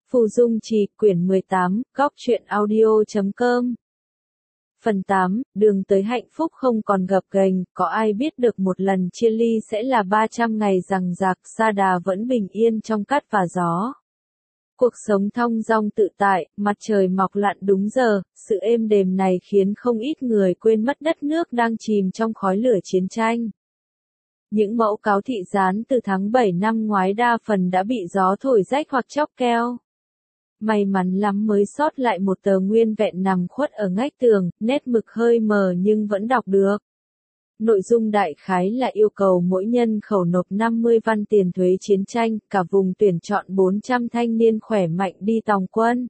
Phù Dung Trì, quyển 18, góc truyện audio.com. Phần 8, đường tới hạnh phúc không còn gập ghềnh, có ai biết được một lần chia ly sẽ là 300 ngày rằng rạc, Sa Đà vẫn bình yên trong cát và gió. Cuộc sống thong dong tự tại, mặt trời mọc lặn đúng giờ, sự êm đềm này khiến không ít người quên mất đất nước đang chìm trong khói lửa chiến tranh. Những mẫu cáo thị dán từ tháng 7 năm ngoái đa phần đã bị gió thổi rách hoặc chóc keo. May mắn lắm mới sót lại một tờ nguyên vẹn nằm khuất ở ngách tường, nét mực hơi mờ nhưng vẫn đọc được. Nội dung đại khái là yêu cầu mỗi nhân khẩu nộp 50 văn tiền thuế chiến tranh, cả vùng tuyển chọn 400 thanh niên khỏe mạnh đi tòng quân.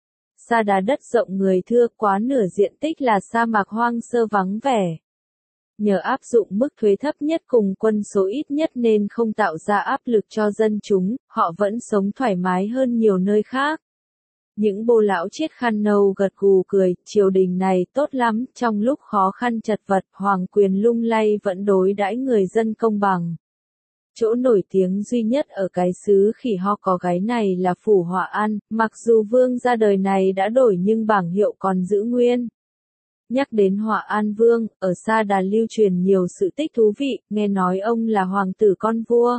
Sa Đà đất rộng người thưa, quá nửa diện tích là sa mạc hoang sơ vắng vẻ. Nhờ áp dụng mức thuế thấp nhất cùng quân số ít nhất nên không tạo ra áp lực cho dân chúng, họ vẫn sống thoải mái hơn nhiều nơi khác. Những bô lão chiết khăn nâu gật gù cười, triều đình này tốt lắm, trong lúc khó khăn chật vật, hoàng quyền lung lay vẫn đối đãi người dân công bằng. Chỗ nổi tiếng duy nhất ở cái xứ khỉ ho có gáy này là Phủ Họa An, mặc dù vương ra đời này đã đổi nhưng bảng hiệu còn giữ nguyên. Nhắc đến Họa An Vương, ở Sa Đà lưu truyền nhiều sự tích thú vị, nghe nói ông là hoàng tử con vua.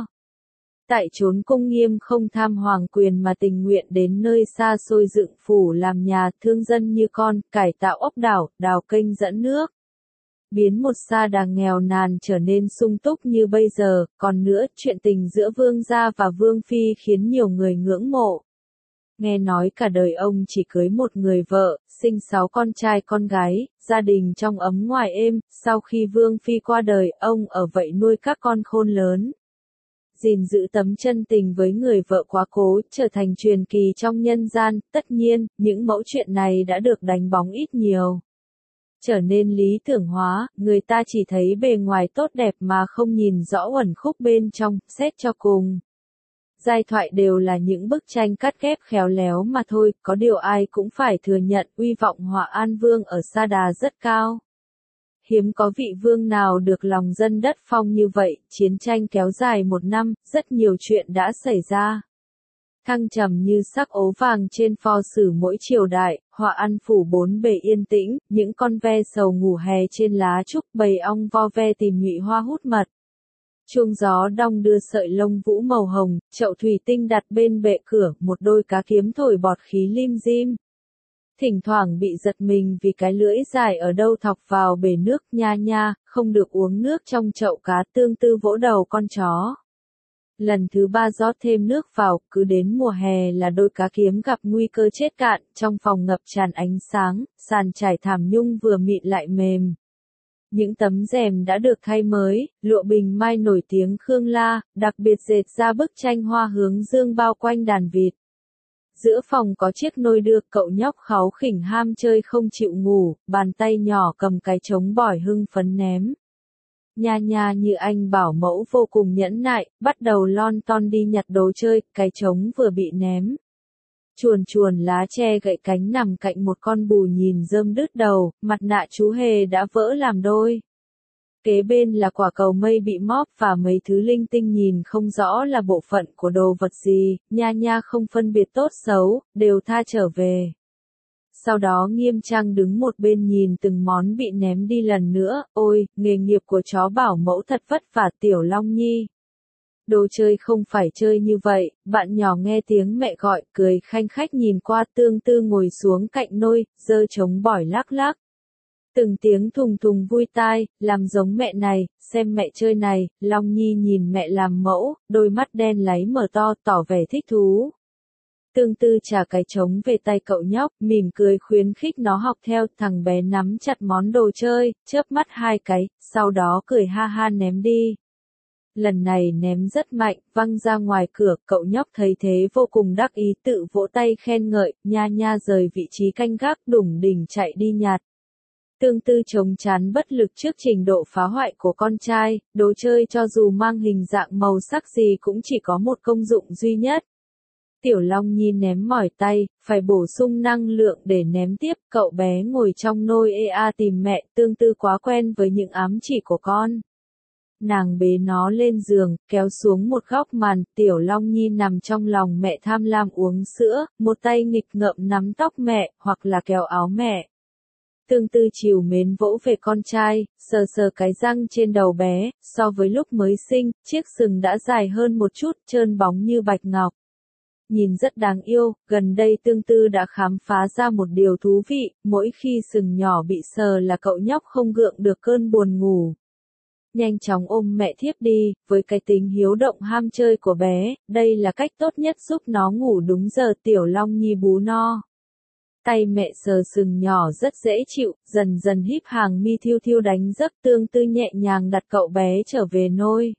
Tại chốn cung nghiêm không tham hoàng quyền mà tình nguyện đến nơi xa xôi dựng phủ làm nhà, thương dân như con, cải tạo ốc đảo, đào kênh dẫn nước. Biến một Sa Đà nghèo nàn trở nên sung túc như bây giờ, còn nữa, chuyện tình giữa vương gia và vương phi khiến nhiều người ngưỡng mộ. Nghe nói cả đời ông chỉ cưới một người vợ, sinh 6 con trai con gái, gia đình trong ấm ngoài êm, sau khi vương phi qua đời, ông ở vậy nuôi các con khôn lớn. Gìn giữ tấm chân tình với người vợ quá cố, trở thành truyền kỳ trong nhân gian, tất nhiên, những mẫu chuyện này đã được đánh bóng ít nhiều. Trở nên lý tưởng hóa, người ta chỉ thấy bề ngoài tốt đẹp mà không nhìn rõ uẩn khúc bên trong, xét cho cùng. Giai thoại đều là những bức tranh cắt ghép khéo léo mà thôi, có điều ai cũng phải thừa nhận uy vọng Họa An Vương ở Sa Đà rất cao. Hiếm có vị vương nào được lòng dân đất phong như vậy, chiến tranh kéo dài 1 năm, rất nhiều chuyện đã xảy ra. Thăng trầm như sắc ố vàng trên pho sử mỗi triều đại, Họa An phủ 4 bề yên tĩnh, những con ve sầu ngủ hè trên lá trúc, bầy ong vo ve tìm nhụy hoa hút mật. Chuông gió đong đưa sợi lông vũ màu hồng, chậu thủy tinh đặt bên bệ cửa, một đôi cá kiếm thổi bọt khí lim dim. Thỉnh thoảng bị giật mình vì cái lưỡi dài ở đâu thọc vào bể nước, nha nha, không được uống nước trong chậu cá, tương tư vỗ đầu con chó. Lần thứ 3 rót thêm nước vào, cứ đến mùa hè là đôi cá kiếm gặp nguy cơ chết cạn, trong phòng ngập tràn ánh sáng, sàn trải thảm nhung vừa mịn lại mềm. Những tấm rèm đã được thay mới, lụa bình mai nổi tiếng Khương La, đặc biệt dệt ra bức tranh hoa hướng dương bao quanh đàn vịt. Giữa phòng có chiếc nôi đưa, cậu nhóc kháu khỉnh ham chơi không chịu ngủ, bàn tay nhỏ cầm cái trống bỏi hưng phấn ném. Nha nha như anh bảo mẫu vô cùng nhẫn nại, bắt đầu lon ton đi nhặt đồ chơi, cái trống vừa bị ném. Chuồn chuồn lá tre gậy cánh nằm cạnh một con bù nhìn rơm đứt đầu, mặt nạ chú hề đã vỡ làm đôi. Kế bên là quả cầu mây bị móp và mấy thứ linh tinh nhìn không rõ là bộ phận của đồ vật gì, nha nha không phân biệt tốt xấu, đều tha trở về. Sau đó nghiêm trang đứng một bên nhìn từng món bị ném đi lần nữa, ôi, nghề nghiệp của chó bảo mẫu thật vất vả Tiểu Long Nhi. Đồ chơi không phải chơi như vậy, bạn nhỏ nghe tiếng mẹ gọi, cười khanh khách nhìn qua tương tư ngồi xuống cạnh nôi, giơ trống bỏi lắc lắc. Từng tiếng thùng thùng vui tai, làm giống mẹ này, xem mẹ chơi này, Long Nhi nhìn mẹ làm mẫu, đôi mắt đen láy mở to, tỏ vẻ thích thú. Tương tư trả cái trống về tay cậu nhóc, mỉm cười khuyến khích nó học theo, thằng bé nắm chặt món đồ chơi, chớp mắt 2 cái, sau đó cười ha ha ném đi. Lần này ném rất mạnh, văng ra ngoài cửa, cậu nhóc thấy thế vô cùng đắc ý tự vỗ tay khen ngợi, nha nha rời vị trí canh gác đủng đỉnh chạy đi nhặt. Tương tư chống chán bất lực trước trình độ phá hoại của con trai, đồ chơi cho dù mang hình dạng màu sắc gì cũng chỉ có một công dụng duy nhất. Tiểu Long Nhi ném mỏi tay, phải bổ sung năng lượng để ném tiếp, cậu bé ngồi trong nôi ea tìm mẹ, tương tư quá quen với những ám chỉ của con. Nàng bế nó lên giường, kéo xuống một góc màn, Tiểu Long Nhi nằm trong lòng mẹ tham lam uống sữa, một tay nghịch ngợm nắm tóc mẹ, hoặc là kéo áo mẹ. Tương Tư trìu mến vỗ về con trai, sờ sờ cái răng trên đầu bé, so với lúc mới sinh, chiếc sừng đã dài hơn một chút, trơn bóng như bạch ngọc. Nhìn rất đáng yêu, gần đây Tương Tư đã khám phá ra một điều thú vị, mỗi khi sừng nhỏ bị sờ là cậu nhóc không gượng được cơn buồn ngủ. Nhanh chóng ôm mẹ thiếp đi, với cái tính hiếu động ham chơi của bé, đây là cách tốt nhất giúp nó ngủ đúng giờ. Tiểu Long Nhi bú no. Tay mẹ sờ sừng nhỏ rất dễ chịu, dần dần híp hàng mi thiêu thiêu đánh giấc. Tương Tư nhẹ nhàng đặt cậu bé trở về nôi.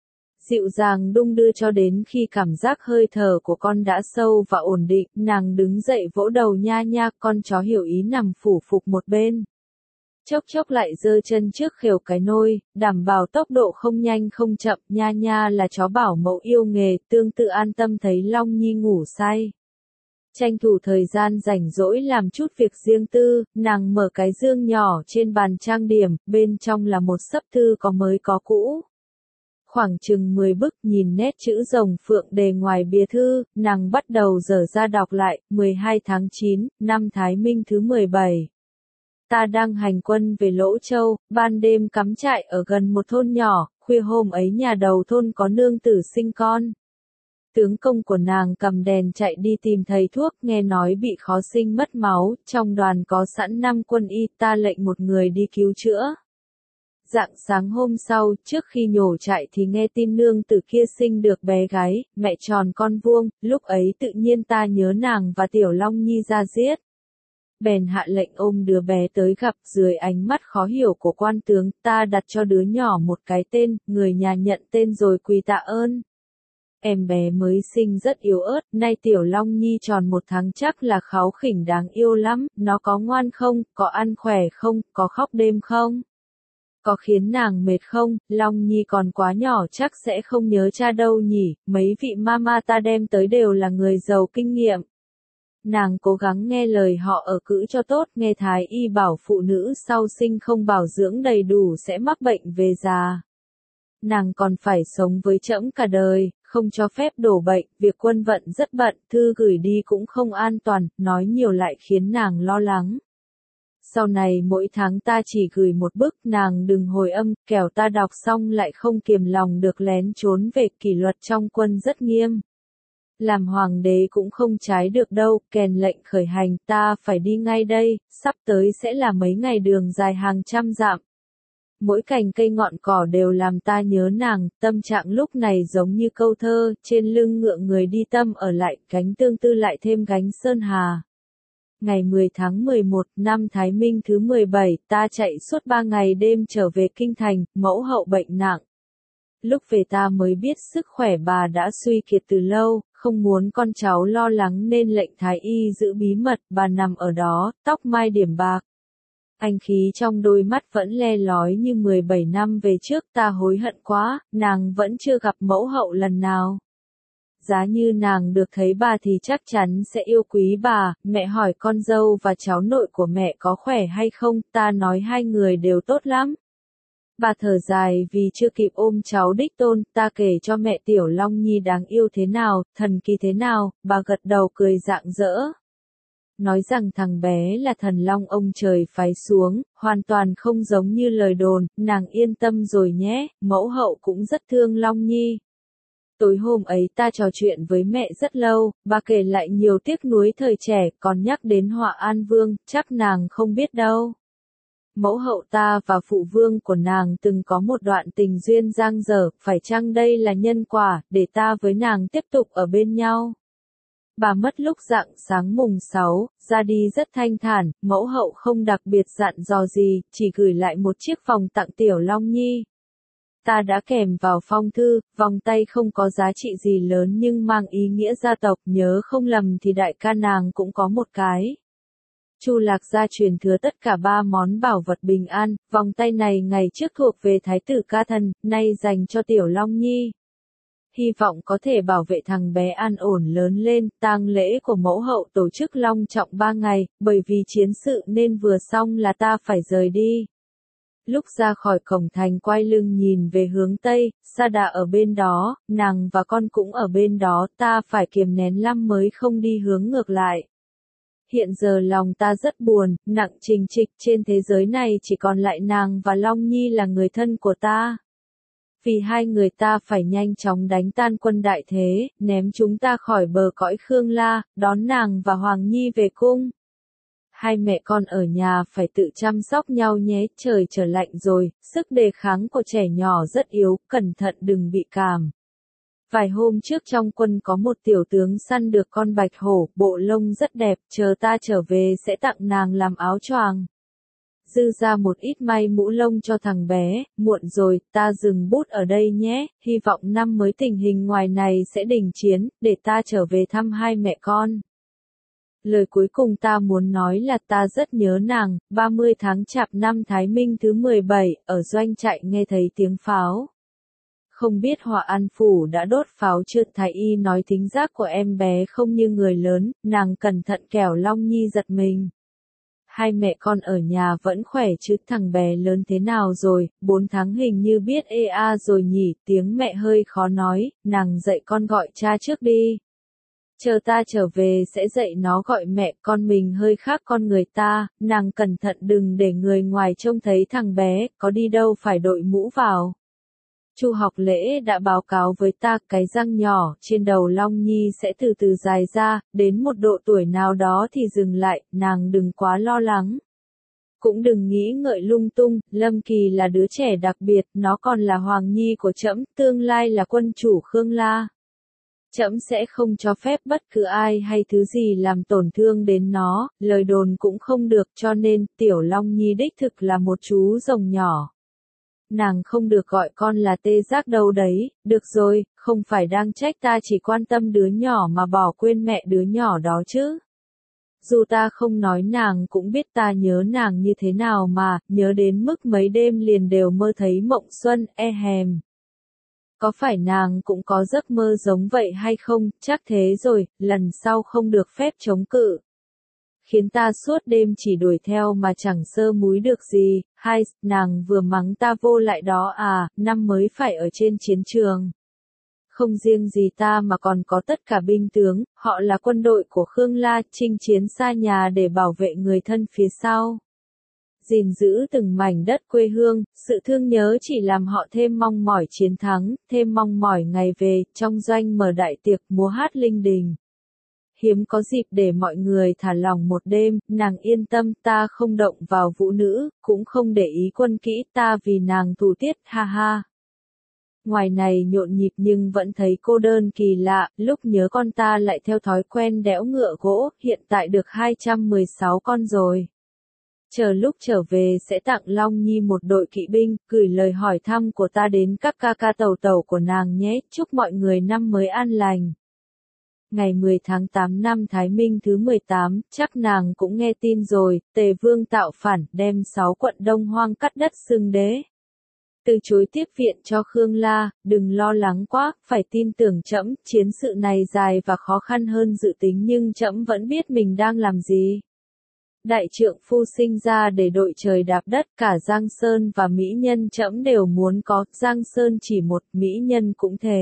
Dịu dàng đung đưa cho đến khi cảm giác hơi thở của con đã sâu và ổn định, nàng đứng dậy vỗ đầu Nha Nha, con chó hiểu ý nằm phủ phục một bên. Chốc chốc lại giơ chân trước khều cái nôi, đảm bảo tốc độ không nhanh không chậm. Nha Nha là chó bảo mẫu yêu nghề, Tương Tư an tâm thấy Long Nhi ngủ say. Tranh thủ thời gian rảnh rỗi làm chút việc riêng tư, nàng mở cái dương nhỏ trên bàn trang điểm, bên trong là một xấp thư có mới có cũ. Khoảng chừng 10 bức, nhìn nét chữ rồng phượng đề ngoài bìa thư, nàng bắt đầu dở ra đọc lại. 12 tháng 9, năm Thái Minh thứ 17. Ta đang hành quân về Lỗ Châu, ban đêm cắm trại ở gần một thôn nhỏ, khuya hôm ấy nhà đầu thôn có nương tử sinh con. Tướng công của nàng cầm đèn chạy đi tìm thầy thuốc, nghe nói bị khó sinh mất máu, trong đoàn có sẵn 5 quân y, ta lệnh một người đi cứu chữa. Rạng sáng hôm sau, trước khi nhổ trại thì nghe tin nương tử kia sinh được bé gái, mẹ tròn con vuông, lúc ấy tự nhiên ta nhớ nàng và Tiểu Long Nhi ra giết. Bèn hạ lệnh ôm đứa bé tới gặp. Dưới ánh mắt khó hiểu của quan tướng, ta đặt cho đứa nhỏ một cái tên, người nhà nhận tên rồi quỳ tạ ơn. Em bé mới sinh rất yếu ớt, nay Tiểu Long Nhi tròn 1 tháng chắc là kháu khỉnh đáng yêu lắm. Nó có ngoan không, có ăn khỏe không, có khóc đêm không? Có khiến nàng mệt không? Long Nhi còn quá nhỏ chắc sẽ không nhớ cha đâu nhỉ. Mấy vị mama ta đem tới đều là người giàu kinh nghiệm. Nàng cố gắng nghe lời họ ở cữ cho tốt, nghe thái y bảo phụ nữ sau sinh không bảo dưỡng đầy đủ sẽ mắc bệnh về già. Nàng còn phải sống với trẫm cả đời, không cho phép đổ bệnh, việc quân vận rất bận, thư gửi đi cũng không an toàn, nói nhiều lại khiến nàng lo lắng. Sau này mỗi tháng ta chỉ gửi một bức, nàng đừng hồi âm, kẻo ta đọc xong lại không kiềm lòng được lén trốn về. Kỷ luật trong quân rất nghiêm. Làm hoàng đế cũng không trái được đâu. Kèn lệnh khởi hành, ta phải đi ngay đây, sắp tới sẽ là mấy ngày đường dài hàng trăm dặm. Mỗi cành cây ngọn cỏ đều làm ta nhớ nàng, tâm trạng lúc này giống như câu thơ, trên lưng ngựa người đi tâm ở lại, gánh Tương Tư lại thêm gánh Sơn Hà. Ngày 10 tháng 11, năm Thái Minh thứ 17, ta chạy suốt 3 ngày đêm trở về kinh thành, mẫu hậu bệnh nặng. Lúc về ta mới biết sức khỏe bà đã suy kiệt từ lâu, không muốn con cháu lo lắng nên lệnh thái y giữ bí mật. Bà nằm ở đó, tóc mai điểm bạc. Anh khí trong đôi mắt vẫn le lói như 17 năm về trước. Ta hối hận quá, nàng vẫn chưa gặp mẫu hậu lần nào. Giá như nàng được thấy bà thì chắc chắn sẽ yêu quý bà. Mẹ hỏi con dâu và cháu nội của mẹ có khỏe hay không, ta nói hai người đều tốt lắm. Bà thở dài vì chưa kịp ôm cháu đích tôn. Ta kể cho mẹ Tiểu Long Nhi đáng yêu thế nào, thần kỳ thế nào. Bà gật đầu cười rạng rỡ. Nói rằng thằng bé là thần long ông trời phái xuống, hoàn toàn không giống như lời đồn. Nàng yên tâm rồi nhé, mẫu hậu cũng rất thương Long Nhi. Tối hôm ấy ta trò chuyện với mẹ rất lâu, bà kể lại nhiều tiếc nuối thời trẻ, còn nhắc đến Họa An Vương, chắc nàng không biết đâu. Mẫu hậu ta và phụ vương của nàng từng có một đoạn tình duyên dang dở, phải chăng đây là nhân quả, để ta với nàng tiếp tục ở bên nhau. Bà mất lúc rạng sáng mùng 6, ra đi rất thanh thản, mẫu hậu không đặc biệt dặn dò gì, chỉ gửi lại một chiếc vòng tặng Tiểu Long Nhi. Ta đã kèm vào phong thư, vòng tay không có giá trị gì lớn nhưng mang ý nghĩa gia tộc, nhớ không lầm thì đại ca nàng cũng có một cái. Chu Lạc gia truyền thừa tất cả 3 món bảo vật bình an, vòng tay này ngày trước thuộc về thái tử Ca Thần, nay dành cho Tiểu Long Nhi. Hy vọng có thể bảo vệ thằng bé an ổn lớn lên. Tang lễ của mẫu hậu tổ chức long trọng 3 ngày, bởi vì chiến sự nên vừa xong là ta phải rời đi. lúc ra khỏi cổng thành quay lưng nhìn về hướng Tây, Sada ở bên đó, nàng và con cũng ở bên đó, ta phải kiềm nén lắm mới không đi hướng ngược lại. Hiện giờ lòng ta rất buồn, nặng trình trịch, trên thế giới này chỉ còn lại nàng và Long Nhi là người thân của ta. Vì hai người ta phải nhanh chóng đánh tan quân đại thế, ném chúng ta khỏi bờ cõi Khương La, đón nàng và Hoàng Nhi về cung. Hai mẹ con ở nhà phải tự chăm sóc nhau nhé, trời trở lạnh rồi, sức đề kháng của trẻ nhỏ rất yếu, cẩn thận đừng bị cảm. Vài hôm trước trong quân có một tiểu tướng săn được con bạch hổ, bộ lông rất đẹp, chờ ta trở về sẽ tặng nàng làm áo choàng. Dư ra một ít may mũ lông cho thằng bé, muộn rồi, ta dừng bút ở đây nhé, hy vọng năm mới tình hình ngoài này sẽ đình chiến, để ta trở về thăm hai mẹ con. Lời cuối cùng ta muốn nói là ta rất nhớ nàng, 30 tháng Chạp năm Thái Minh thứ 17, ở doanh trại nghe thấy tiếng pháo. Không biết Hòa An Phủ đã đốt pháo chưa, Thái Y nói thính giác của em bé không như người lớn, nàng cẩn thận kẻo Long Nhi giật mình. Hai mẹ con ở nhà vẫn khỏe chứ, thằng bé lớn thế nào rồi, 4 tháng hình như biết ea rồi nhỉ, tiếng mẹ hơi khó nói, nàng dạy con gọi cha trước đi. Chờ ta trở về sẽ dạy nó gọi mẹ, con mình hơi khác con người ta, nàng cẩn thận đừng để người ngoài trông thấy thằng bé, có đi đâu phải đội mũ vào. Chu Học Lễ đã báo cáo với ta, cái răng nhỏ trên đầu Long Nhi sẽ từ từ dài ra, đến một độ tuổi nào đó thì dừng lại, nàng đừng quá lo lắng. Cũng đừng nghĩ ngợi lung tung, Lâm Kỳ là đứa trẻ đặc biệt, nó còn là Hoàng Nhi của trẫm, tương lai là quân chủ Khương La. Trẫm sẽ không cho phép bất cứ ai hay thứ gì làm tổn thương đến nó, lời đồn cũng không được, cho nên tiểu Long Nhi đích thực là một chú rồng nhỏ. Nàng không được gọi con là tê giác đâu đấy, được rồi, không phải đang trách ta chỉ quan tâm đứa nhỏ mà bỏ quên mẹ đứa nhỏ đó chứ. Dù ta không nói nàng cũng biết ta nhớ nàng như thế nào mà, nhớ đến mức mấy đêm liền đều mơ thấy mộng xuân, hèm. Có phải nàng cũng có giấc mơ giống vậy hay không, chắc thế rồi, lần sau không được phép chống cự. Khiến ta suốt đêm chỉ đuổi theo mà chẳng sơ múi được gì, hai, nàng vừa mắng ta vô lại đó à, năm mới phải ở trên chiến trường. Không riêng gì ta mà còn có tất cả binh tướng, họ là quân đội của Khương La, chinh chiến xa nhà để bảo vệ người thân phía sau. Gìn giữ từng mảnh đất quê hương, sự thương nhớ chỉ làm họ thêm mong mỏi chiến thắng, thêm mong mỏi ngày về, trong doanh mở đại tiệc múa hát linh đình. Hiếm có dịp để mọi người thả lòng một đêm, nàng yên tâm, ta không động vào vũ nữ, cũng không để ý quân kỹ, ta vì nàng thủ tiết, ha ha. Ngoài này nhộn nhịp nhưng vẫn thấy cô đơn kỳ lạ, lúc nhớ con ta lại theo thói quen đẽo ngựa gỗ, hiện tại được 216 con rồi. Chờ lúc trở về sẽ tặng Long Nhi một đội kỵ binh, gửi lời hỏi thăm của ta đến các ca ca tàu tàu của nàng nhé, chúc mọi người năm mới an lành. Ngày 10 tháng 8 năm Thái Minh thứ 18, chắc nàng cũng nghe tin rồi, Tề Vương tạo phản, đem 6 quận Đông Hoang cắt đất xưng đế. Từ chối tiếp viện cho Khương La, đừng lo lắng quá, phải tin tưởng trẫm, chiến sự này dài và khó khăn hơn dự tính nhưng trẫm vẫn biết mình đang làm gì. Đại trượng phu sinh ra để đội trời đạp đất, cả Giang Sơn và mỹ nhân trẫm đều muốn có, Giang Sơn chỉ một, mỹ nhân cũng thế.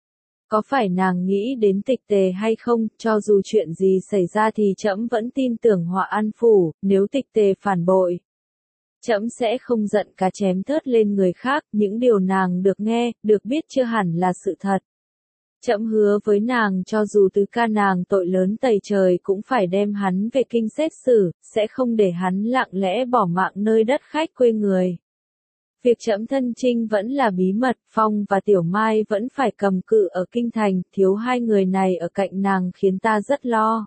Có phải nàng nghĩ đến Tịch Tề hay không, cho dù chuyện gì xảy ra thì trẫm vẫn tin tưởng Hòa An Phủ, nếu Tịch Tề phản bội. Trẫm sẽ không giận cá chém thớt lên người khác, những điều nàng được nghe, được biết chưa hẳn là sự thật. Trẫm hứa với nàng cho dù tứ ca nàng tội lớn tày trời cũng phải đem hắn về kinh xét xử, sẽ không để hắn lặng lẽ bỏ mạng nơi đất khách quê người. Việc trẫm thân chinh vẫn là bí mật, Phong và Tiểu Mai vẫn phải cầm cự ở kinh thành, thiếu hai người này ở cạnh nàng khiến ta rất lo.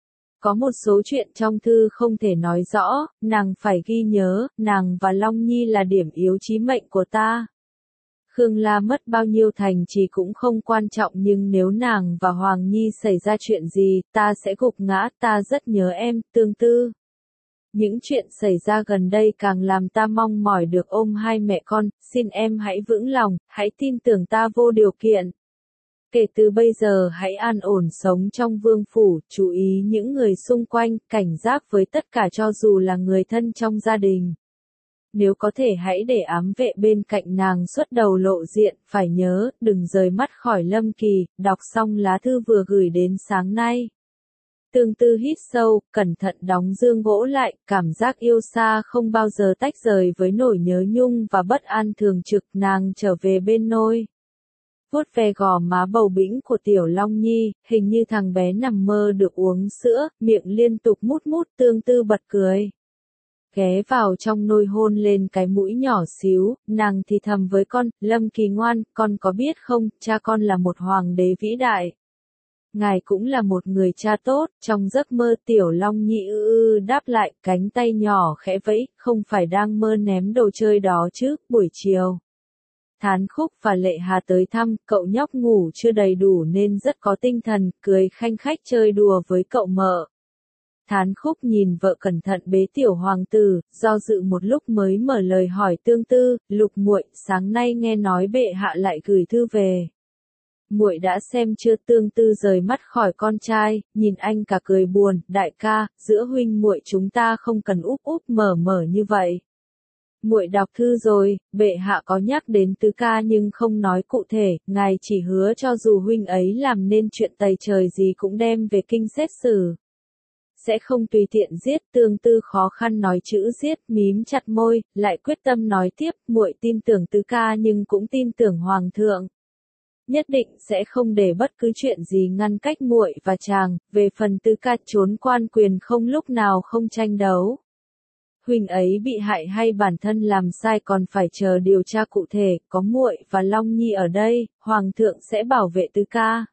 Có một số chuyện trong thư không thể nói rõ, nàng phải ghi nhớ, nàng và Long Nhi là điểm yếu chí mệnh của ta. Khương La mất bao nhiêu thành trì cũng không quan trọng nhưng nếu nàng và Hoàng Nhi xảy ra chuyện gì, ta sẽ gục ngã, ta rất nhớ em, Tương Tư. Những chuyện xảy ra gần đây càng làm ta mong mỏi được ôm hai mẹ con, xin em hãy vững lòng, hãy tin tưởng ta vô điều kiện. Kể từ bây giờ hãy an ổn sống trong vương phủ, chú ý những người xung quanh, cảnh giác với tất cả cho dù là người thân trong gia đình. Nếu có thể hãy để ám vệ bên cạnh nàng xuất đầu lộ diện, phải nhớ, đừng rời mắt khỏi Lâm Kỳ, đọc xong lá thư vừa gửi đến sáng nay. Tương Tư hít sâu, cẩn thận đóng dương gỗ lại, cảm giác yêu xa không bao giờ tách rời với nỗi nhớ nhung và bất an thường trực. Nàng trở về bên nôi. Vuốt ve gò má bầu bĩnh của Tiểu Long Nhi, hình như thằng bé nằm mơ được uống sữa, miệng liên tục mút mút. Tương Tư bật cười. Ghé vào trong nôi hôn lên cái mũi nhỏ xíu, nàng thì thầm với con, Lâm Kỳ ngoan, con có biết không, cha con là một hoàng đế vĩ đại. Ngài cũng là một người cha tốt. Trong giấc mơ Tiểu Long Nhi đáp lại, cánh tay nhỏ khẽ vẫy, không phải đang mơ ném đồ chơi đó chứ. Buổi chiều, Thán Khúc và Lệ Hà tới thăm, cậu nhóc ngủ chưa đầy đủ nên rất có tinh thần, cười khanh khách chơi đùa với cậu mợ. Thán Khúc nhìn vợ cẩn thận bế tiểu hoàng tử, do dự một lúc mới mở lời hỏi Tương Tư, Lục muội, sáng nay nghe nói bệ hạ lại gửi thư về. Muội đã xem chưa? Tương Tư rời mắt khỏi con trai, nhìn anh cả cười buồn, đại ca, giữa huynh muội chúng ta không cần úp úp mở mở như vậy. Muội đọc thư rồi, bệ hạ có nhắc đến tứ ca nhưng không nói cụ thể, ngài chỉ hứa cho dù huynh ấy làm nên chuyện tày trời gì cũng đem về kinh xét xử. Sẽ không tùy tiện giết. Tương Tư khó khăn nói chữ giết, mím chặt môi, lại quyết tâm nói tiếp, muội tin tưởng tứ ca nhưng cũng tin tưởng hoàng thượng. Nhất định sẽ không để bất cứ chuyện gì ngăn cách muội và chàng. Về phần tứ ca trốn quan quyền không lúc nào không tranh đấu. Huynh ấy bị hại hay bản thân làm sai còn phải chờ điều tra cụ thể, có muội và Long Nhi ở đây, hoàng thượng sẽ bảo vệ tứ ca.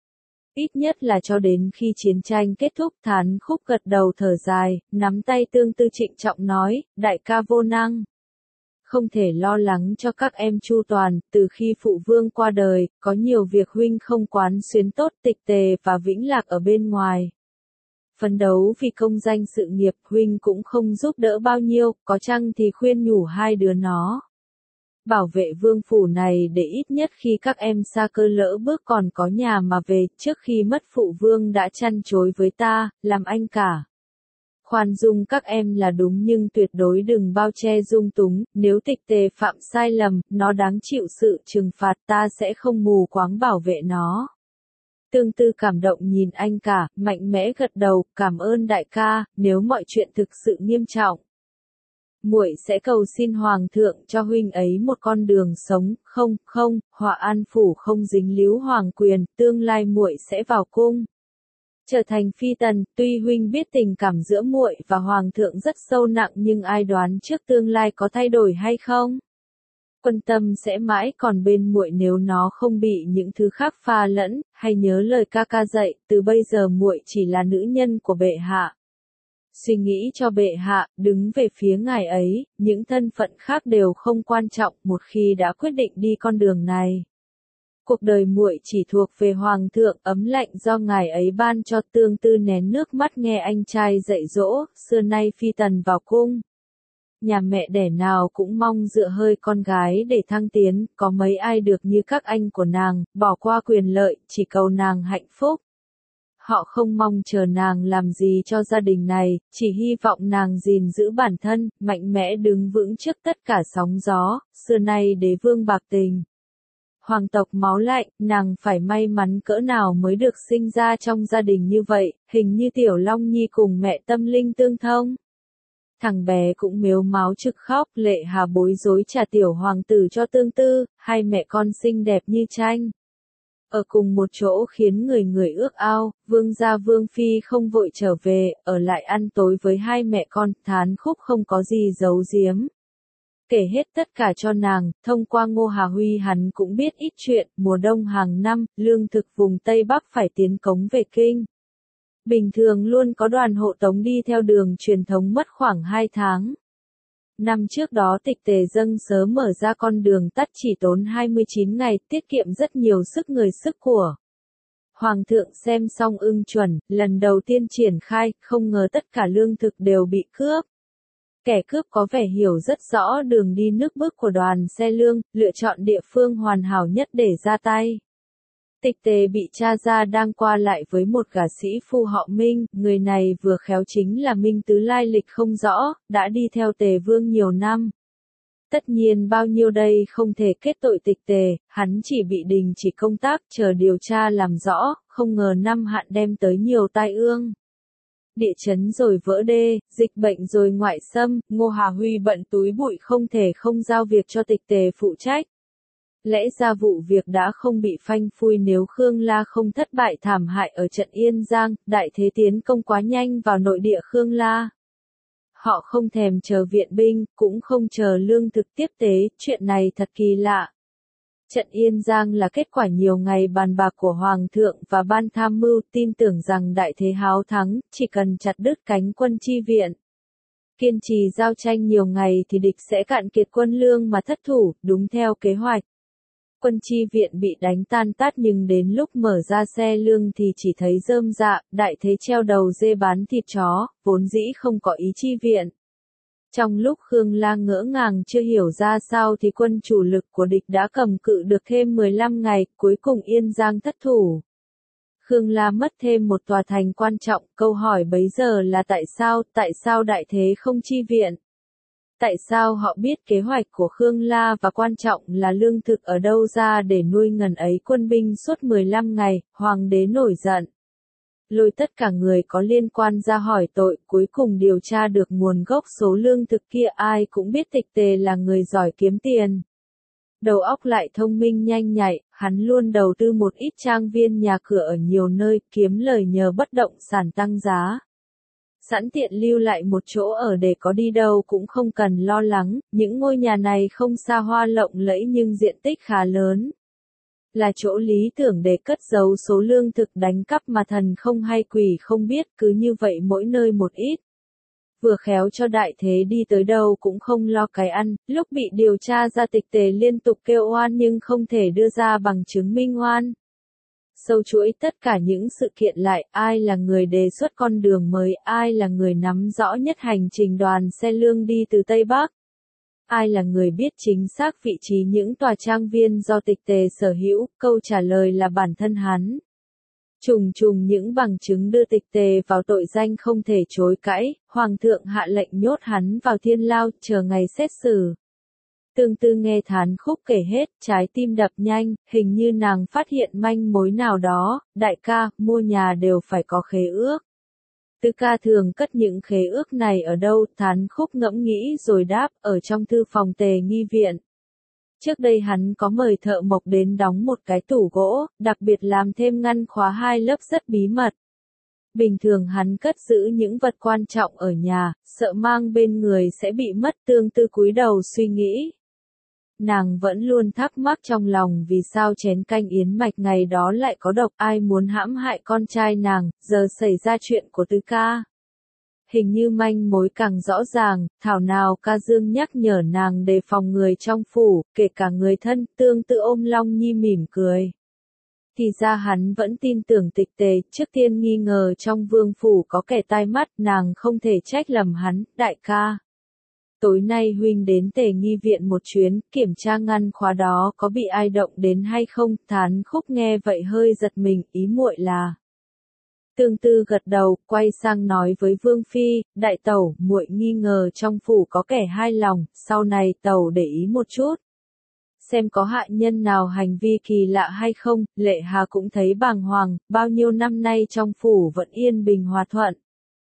Ít nhất là cho đến khi chiến tranh kết thúc. Thán Khúc gật đầu thở dài, nắm tay Tương Tư trịnh trọng nói, đại ca vô năng. Không thể lo lắng cho các em chu toàn, từ khi phụ vương qua đời, có nhiều việc huynh không quán xuyến tốt. Tịch Tề và Vĩnh Lạc ở bên ngoài. Phấn đấu vì công danh sự nghiệp, huynh cũng không giúp đỡ bao nhiêu, có chăng thì khuyên nhủ hai đứa nó. Bảo vệ vương phủ này để ít nhất khi các em xa cơ lỡ bước còn có nhà mà về. Trước khi mất phụ vương đã chăn chối với ta, làm anh cả. Khoan dung các em là đúng nhưng tuyệt đối đừng bao che dung túng, nếu Tịch Tề phạm sai lầm, nó đáng chịu sự trừng phạt, ta sẽ không mù quáng bảo vệ nó. Tương Tư cảm động nhìn anh cả, mạnh mẽ gật đầu, cảm ơn đại ca, nếu mọi chuyện thực sự nghiêm trọng. Muội sẽ cầu xin hoàng thượng cho huynh ấy một con đường sống. Không, Họa An phủ không dính líu hoàng quyền, tương lai muội sẽ vào cung. Trở thành phi tần. Tuy huynh biết tình cảm giữa muội và hoàng thượng rất sâu nặng nhưng ai đoán trước tương lai có thay đổi hay không? Quân tâm sẽ mãi còn bên muội nếu nó không bị những thứ khác pha lẫn. Hay nhớ lời ca ca dạy, từ bây giờ muội chỉ là nữ nhân của bệ hạ. Suy nghĩ cho bệ hạ, đứng về phía ngài ấy, những thân phận khác đều không quan trọng. Một khi đã quyết định đi con đường này, cuộc đời muội chỉ thuộc về hoàng thượng. Ấm lạnh do ngài ấy ban cho. Tương Tư nén nước mắt nghe anh trai dạy dỗ, xưa nay phi tần vào cung. Nhà mẹ đẻ nào cũng mong dựa hơi con gái để thăng tiến, có mấy ai được như các anh của nàng, bỏ qua quyền lợi, chỉ cầu nàng hạnh phúc. Họ không mong chờ nàng làm gì cho gia đình này, chỉ hy vọng nàng gìn giữ bản thân, mạnh mẽ đứng vững trước tất cả sóng gió. Xưa nay đế vương bạc tình, hoàng tộc máu lạnh, nàng phải may mắn cỡ nào mới được sinh ra trong gia đình như vậy. Hình như Tiểu Long Nhi cùng mẹ tâm linh tương thông. Thằng bé cũng mếu máo trực khóc. Lệ Hà bối rối trả tiểu hoàng tử cho Tương Tư, hai mẹ con xinh đẹp như tranh. Ở cùng một chỗ khiến người người ước ao. Vương gia vương phi không vội trở về, ở lại ăn tối với hai mẹ con. Thán Khúc không có gì giấu giếm, kể hết tất cả cho nàng. Thông qua Ngô Hà Huy hắn cũng biết ít chuyện. Mùa đông hàng năm, lương thực vùng Tây Bắc phải tiến cống về kinh. Bình thường luôn có đoàn hộ tống đi theo đường truyền thống mất khoảng 2 tháng. Năm trước đó Tịch Tề dâng sớm mở ra con đường tắt chỉ tốn 29 ngày, tiết kiệm rất nhiều sức người sức của. Hoàng thượng xem xong ưng chuẩn, lần đầu tiên triển khai, không ngờ tất cả lương thực đều bị cướp. Kẻ cướp có vẻ hiểu rất rõ đường đi nước bước của đoàn xe lương, lựa chọn địa phương hoàn hảo nhất để ra tay. Tịch Tề bị tra ra đang qua lại với một gã sĩ phu họ Minh, người này vừa khéo chính là Minh Tứ lai lịch không rõ, đã đi theo Tề Vương nhiều năm. Tất nhiên bao nhiêu đây không thể kết tội tịch tề, hắn chỉ bị đình chỉ công tác chờ điều tra làm rõ, không ngờ năm hạn đem tới nhiều tai ương. Địa chấn rồi vỡ đê, dịch bệnh rồi ngoại xâm, Ngô Hà Huy bận túi bụi không thể không giao việc cho tịch tề phụ trách. Lẽ ra vụ việc đã không bị phanh phui nếu Khương La không thất bại thảm hại ở trận Yên Giang, đại thế tiến công quá nhanh vào nội địa Khương La. Họ không thèm chờ viện binh, cũng không chờ lương thực tiếp tế, chuyện này thật kỳ lạ. Trận Yên Giang là kết quả nhiều ngày bàn bạc của Hoàng thượng và ban tham mưu, tin tưởng rằng đại thế háo thắng, chỉ cần chặt đứt cánh quân chi viện. Kiên trì giao tranh nhiều ngày thì địch sẽ cạn kiệt quân lương mà thất thủ, đúng theo kế hoạch. Quân chi viện bị đánh tan tát nhưng đến lúc mở ra xe lương thì chỉ thấy rơm rạ, đại thế treo đầu dê bán thịt chó, vốn dĩ không có ý chi viện. Trong lúc Khương La ngỡ ngàng chưa hiểu ra sao thì quân chủ lực của địch đã cầm cự được thêm 15 ngày, cuối cùng Yên Giang thất thủ. Khương La mất thêm một tòa thành quan trọng, câu hỏi bấy giờ là tại sao đại thế không chi viện? Tại sao họ biết kế hoạch của Khương La và quan trọng là lương thực ở đâu ra để nuôi ngần ấy quân binh suốt 15 ngày, hoàng đế nổi giận. Lôi tất cả người có liên quan ra hỏi tội, cuối cùng điều tra được nguồn gốc số lương thực kia, ai cũng biết tịch tề là người giỏi kiếm tiền. Đầu óc lại thông minh nhanh nhạy, hắn luôn đầu tư một ít trang viên nhà cửa ở nhiều nơi, kiếm lời nhờ bất động sản tăng giá. Sẵn tiện lưu lại một chỗ ở để có đi đâu cũng không cần lo lắng, những ngôi nhà này không xa hoa lộng lẫy nhưng diện tích khá lớn. Là chỗ lý tưởng để cất giấu số lương thực đánh cắp mà thần không hay quỷ không biết, cứ như vậy mỗi nơi một ít. Vừa khéo cho đại thế đi tới đâu cũng không lo cái ăn, lúc bị điều tra ra tịch tề liên tục kêu oan nhưng không thể đưa ra bằng chứng minh oan. Sâu chuỗi tất cả những sự kiện lại, ai là người đề xuất con đường mới, ai là người nắm rõ nhất hành trình đoàn xe lương đi từ Tây Bắc. Ai là người biết chính xác vị trí những tòa trang viên do tịch tề sở hữu, câu trả lời là bản thân hắn. Trùng những bằng chứng đưa tịch tề vào tội danh không thể chối cãi, Hoàng thượng hạ lệnh nhốt hắn vào thiên lao, chờ ngày xét xử. Tương Tư nghe Thán Khúc kể hết, trái tim đập nhanh, hình như nàng phát hiện manh mối nào đó, đại ca, mua nhà đều phải có khế ước. Tư ca thường cất những khế ước này ở đâu, Thán Khúc ngẫm nghĩ rồi đáp, ở trong thư phòng Tề Nghi viện. Trước đây hắn có mời thợ mộc đến đóng một cái tủ gỗ, đặc biệt làm thêm ngăn khóa 2 lớp rất bí mật. Bình thường hắn cất giữ những vật quan trọng ở nhà, sợ mang bên người sẽ bị mất. Tương Tư cúi đầu suy nghĩ. Nàng vẫn luôn thắc mắc trong lòng vì sao chén canh yến mạch ngày đó lại có độc, ai muốn hãm hại con trai nàng, giờ xảy ra chuyện của Tư ca. Hình như manh mối càng rõ ràng, thảo nào ca dương nhắc nhở nàng đề phòng người trong phủ, kể cả người thân. Tương Tư ôm Long Nhi mỉm cười. Thì ra hắn vẫn tin tưởng tịch tề, trước tiên nghi ngờ trong vương phủ có kẻ tai mắt, nàng không thể trách lầm hắn, đại ca. Tối nay huynh đến Tề Nghi viện một chuyến, kiểm tra ngăn khóa đó có bị ai động đến hay không. Thán Khúc nghe vậy hơi giật mình, ý muội là. Tương Tư gật đầu, quay sang nói với Vương Phi, đại tẩu, muội nghi ngờ trong phủ có kẻ hai lòng, sau này tẩu để ý một chút. Xem có hạ nhân nào hành vi kỳ lạ hay không. Lệ Hà cũng thấy bàng hoàng, bao nhiêu năm nay trong phủ vẫn yên bình hòa thuận.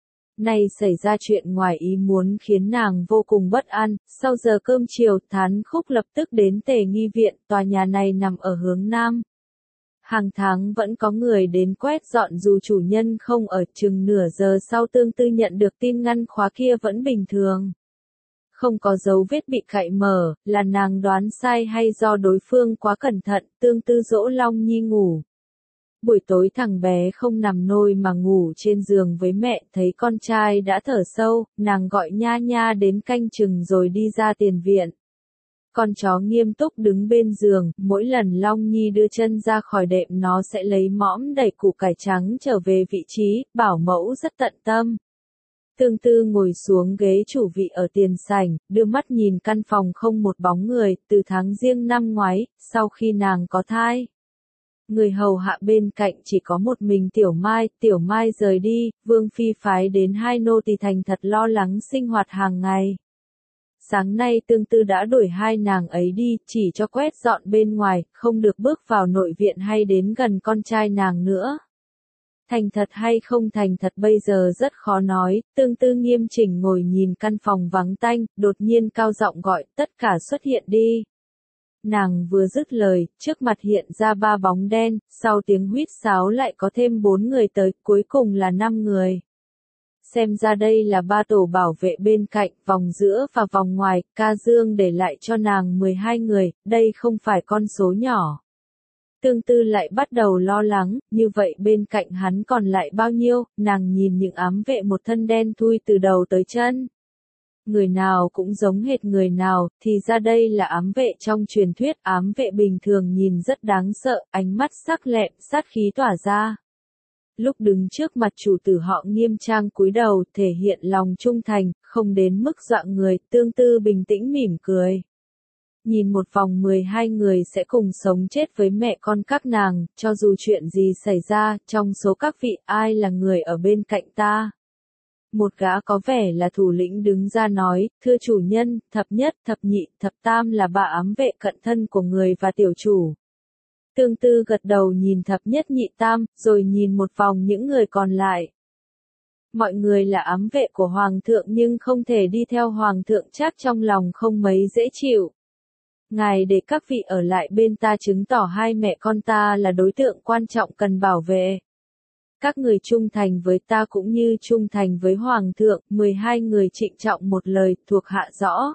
Nay xảy ra chuyện ngoài ý muốn khiến nàng vô cùng bất an. Sau giờ cơm chiều, Thán Khúc lập tức đến Tề Nghi viện, tòa nhà này nằm ở hướng Nam. Hàng tháng vẫn có người đến quét dọn dù chủ nhân không ở. Chừng nửa giờ sau Tương Tư nhận được tin ngăn khóa kia vẫn bình thường. Không có dấu vết bị cạy mở, là nàng đoán sai hay do đối phương quá cẩn thận. Tương Tư dỗ Long Nhi ngủ. Buổi tối thằng bé không nằm nôi mà ngủ trên giường với mẹ, thấy con trai đã thở sâu, nàng gọi Nha Nha đến canh chừng rồi đi ra tiền viện. Con chó nghiêm túc đứng bên giường, mỗi lần Long Nhi đưa chân ra khỏi đệm nó sẽ lấy mõm đẩy củ cải trắng trở về vị trí, bảo mẫu rất tận tâm. Tương Tư ngồi xuống ghế chủ vị ở tiền sảnh, đưa mắt nhìn căn phòng không một bóng người. Từ tháng Giêng năm ngoái, sau khi nàng có thai, người hầu hạ bên cạnh chỉ có một mình Tiểu Mai rời đi, Vương Phi phái đến 2 nô tỳ thành thật lo lắng sinh hoạt hàng ngày. sáng nay Tương Tư đã đuổi hai nàng ấy đi, chỉ cho quét dọn bên ngoài, không được bước vào nội viện hay đến gần con trai nàng nữa. Thành thật hay không thành thật bây giờ rất khó nói, Tương Tư nghiêm chỉnh ngồi nhìn căn phòng vắng tanh, đột nhiên cao giọng gọi, tất cả xuất hiện đi. Nàng vừa dứt lời, trước mặt hiện ra 3 bóng đen, sau tiếng huýt sáo lại có thêm 4 người tới, cuối cùng là 5 người. Xem ra đây là 3 tổ bảo vệ bên cạnh, vòng giữa và vòng ngoài, Ca Dương để lại cho nàng 12 người, đây không phải con số nhỏ. Tương Tư lại bắt đầu lo lắng, như vậy bên cạnh hắn còn lại bao nhiêu, nàng nhìn những ám vệ một thân đen thui từ đầu tới chân. Người nào cũng giống hệt người nào, thì ra đây là ám vệ trong truyền thuyết, ám vệ bình thường nhìn rất đáng sợ, ánh mắt sắc lẹm, sát khí tỏa ra. Lúc đứng trước mặt chủ tử họ nghiêm trang cúi đầu, thể hiện lòng trung thành, không đến mức dọa người, Tương Tư bình tĩnh mỉm cười. Nhìn một vòng 12 người sẽ cùng sống chết với mẹ con các nàng, cho dù chuyện gì xảy ra, trong số các vị ai là người ở bên cạnh ta. Một gã có vẻ là thủ lĩnh đứng ra nói, thưa chủ nhân, thập nhất, thập nhị, thập tam là 3 ám vệ cận thân của người và tiểu chủ. Tương Tư gật đầu nhìn thập nhất nhị tam, rồi nhìn một vòng những người còn lại. Mọi người là ám vệ của Hoàng thượng nhưng không thể đi theo Hoàng thượng, chắc trong lòng không mấy dễ chịu. Ngài để các vị ở lại bên ta chứng tỏ hai mẹ con ta là đối tượng quan trọng cần bảo vệ. Các người trung thành với ta cũng như trung thành với Hoàng thượng, 12 người trịnh trọng một lời, thuộc hạ rõ.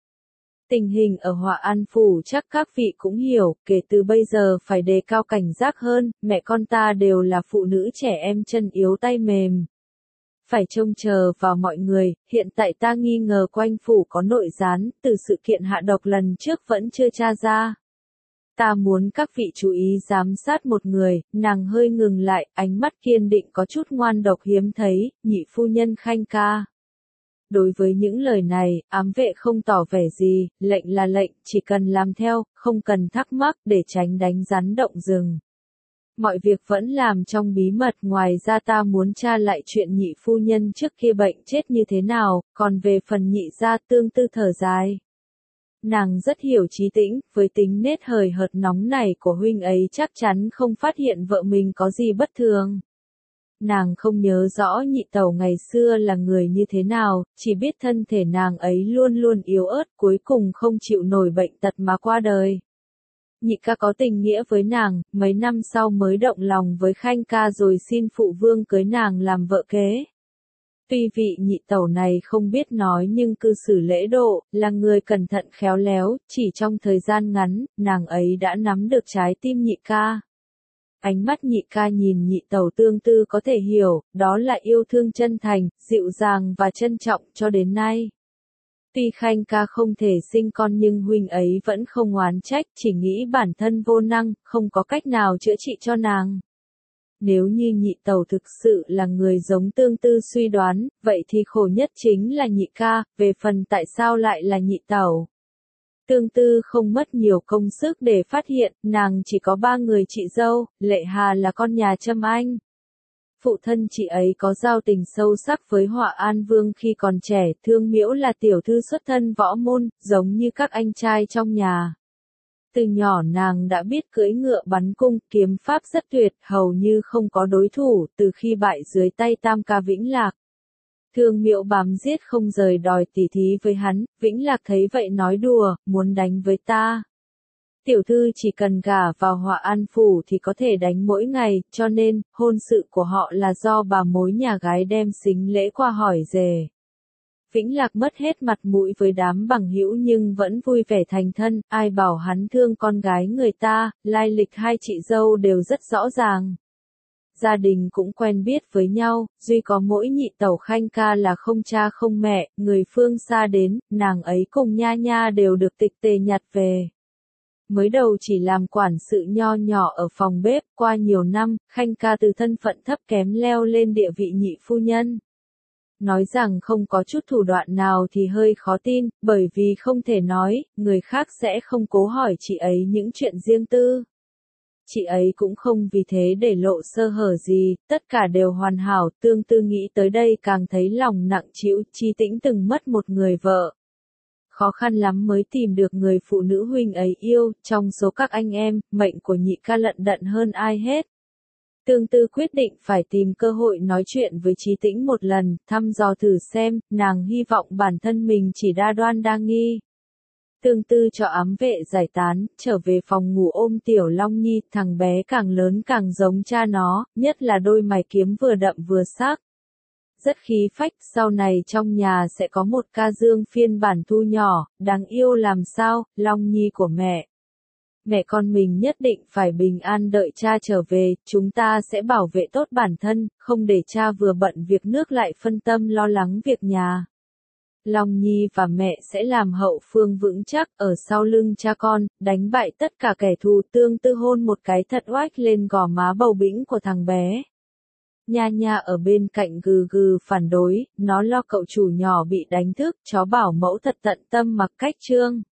Tình hình ở Hòa An Phủ chắc các vị cũng hiểu, kể từ bây giờ phải đề cao cảnh giác hơn, mẹ con ta đều là phụ nữ trẻ em chân yếu tay mềm. Phải trông chờ vào mọi người, hiện tại ta nghi ngờ quanh phủ có nội gián, từ sự kiện hạ độc lần trước vẫn chưa tra ra. Ta muốn các vị chú ý giám sát một người, nàng hơi ngừng lại, ánh mắt kiên định có chút ngoan độc hiếm thấy, nhị phu nhân Khanh Ca. Đối với những lời này, ám vệ không tỏ vẻ gì, lệnh là lệnh, chỉ cần làm theo, không cần thắc mắc để tránh đánh rắn động rừng. Mọi việc vẫn làm trong bí mật, ngoài ra ta muốn tra lại chuyện nhị phu nhân trước kia bệnh chết như thế nào, còn về phần nhị gia Tương Tư thở dài. Nàng rất hiểu Chí Tĩnh, với tính nết hời hợt nóng này của huynh ấy chắc chắn không phát hiện vợ mình có gì bất thường. Nàng không nhớ rõ nhị tẩu ngày xưa là người như thế nào, chỉ biết thân thể nàng ấy luôn luôn yếu ớt, cuối cùng không chịu nổi bệnh tật mà qua đời. Nhị ca có tình nghĩa với nàng, mấy năm sau mới động lòng với Khanh ca rồi xin phụ vương cưới nàng làm vợ kế. Tuy vị nhị tẩu này không biết nói nhưng cư xử lễ độ, là người cẩn thận khéo léo, chỉ trong thời gian ngắn, nàng ấy đã nắm được trái tim nhị ca. Ánh mắt nhị ca nhìn nhị tẩu Tương Tư có thể hiểu, đó là yêu thương chân thành, dịu dàng và trân trọng cho đến nay. Tuy Khanh ca không thể sinh con nhưng huynh ấy vẫn không oán trách, chỉ nghĩ bản thân vô năng, không có cách nào chữa trị cho nàng. Nếu như nhị tẩu thực sự là người giống Tương Tư suy đoán, vậy thì khổ nhất chính là nhị ca, về phần tại sao lại là nhị tẩu. Tương Tư không mất nhiều công sức để phát hiện, nàng chỉ có 3 người chị dâu, Lệ Hà là con nhà Trâm Anh. Phụ thân chị ấy có giao tình sâu sắc với Họa An Vương khi còn trẻ, Thương Miễu là tiểu thư xuất thân võ môn, giống như các anh trai trong nhà. Từ nhỏ nàng đã biết cưỡi ngựa bắn cung, kiếm pháp rất tuyệt, hầu như không có đối thủ, từ khi bại dưới tay Tam ca Vĩnh Lạc. Thương Miễu bám giết không rời đòi tỉ thí với hắn, Vĩnh Lạc thấy vậy nói đùa, muốn đánh với ta. Tiểu thư chỉ cần gả vào Họa An Phủ thì có thể đánh mỗi ngày, cho nên, hôn sự của họ là do bà mối nhà gái đem sính lễ qua hỏi rể. Vĩnh Lạc mất hết mặt mũi với đám bằng hữu nhưng vẫn vui vẻ thành thân, ai bảo hắn thương con gái người ta, lai lịch hai chị dâu đều rất rõ ràng. Gia đình cũng quen biết với nhau, duy có mỗi nhị tẩu Khanh ca là không cha không mẹ, người phương xa đến, nàng ấy cùng Nha Nha đều được tịch tề nhặt về. Mới đầu chỉ làm quản sự nho nhỏ ở phòng bếp, qua nhiều năm, Khanh ca từ thân phận thấp kém leo lên địa vị nhị phu nhân. Nói rằng không có chút thủ đoạn nào thì hơi khó tin, bởi vì không thể nói, người khác sẽ không cố hỏi chị ấy những chuyện riêng tư. Chị ấy cũng không vì thế để lộ sơ hở gì, tất cả đều hoàn hảo, Tương Tư nghĩ tới đây càng thấy lòng nặng trĩu, Chí Tĩnh từng mất một người vợ. Khó khăn lắm mới tìm được người phụ nữ huynh ấy yêu, trong số các anh em, mệnh của nhị ca lận đận hơn ai hết. Tương Tư quyết định phải tìm cơ hội nói chuyện với Chí Tĩnh một lần, thăm dò thử xem, nàng hy vọng bản thân mình chỉ đa đoan đa nghi. Tương Tư cho ám vệ giải tán, trở về phòng ngủ ôm Tiểu Long Nhi, thằng bé càng lớn càng giống cha nó, nhất là đôi mày kiếm vừa đậm vừa sắc. Rất khí phách, sau này trong nhà sẽ có một ca dương phiên bản thu nhỏ, đáng yêu làm sao, Long Nhi của mẹ. Mẹ con mình nhất định phải bình an đợi cha trở về, chúng ta sẽ bảo vệ tốt bản thân, không để cha vừa bận việc nước lại phân tâm lo lắng việc nhà. Long Nhi và mẹ sẽ làm hậu phương vững chắc ở sau lưng cha con, đánh bại tất cả kẻ thù. Tương Tư hôn một cái thật oách lên gò má bầu bĩnh của thằng bé. Nha Nha ở bên cạnh gừ gừ phản đối, nó lo cậu chủ nhỏ bị đánh thức, chó bảo mẫu thật tận tâm mặc cách trương.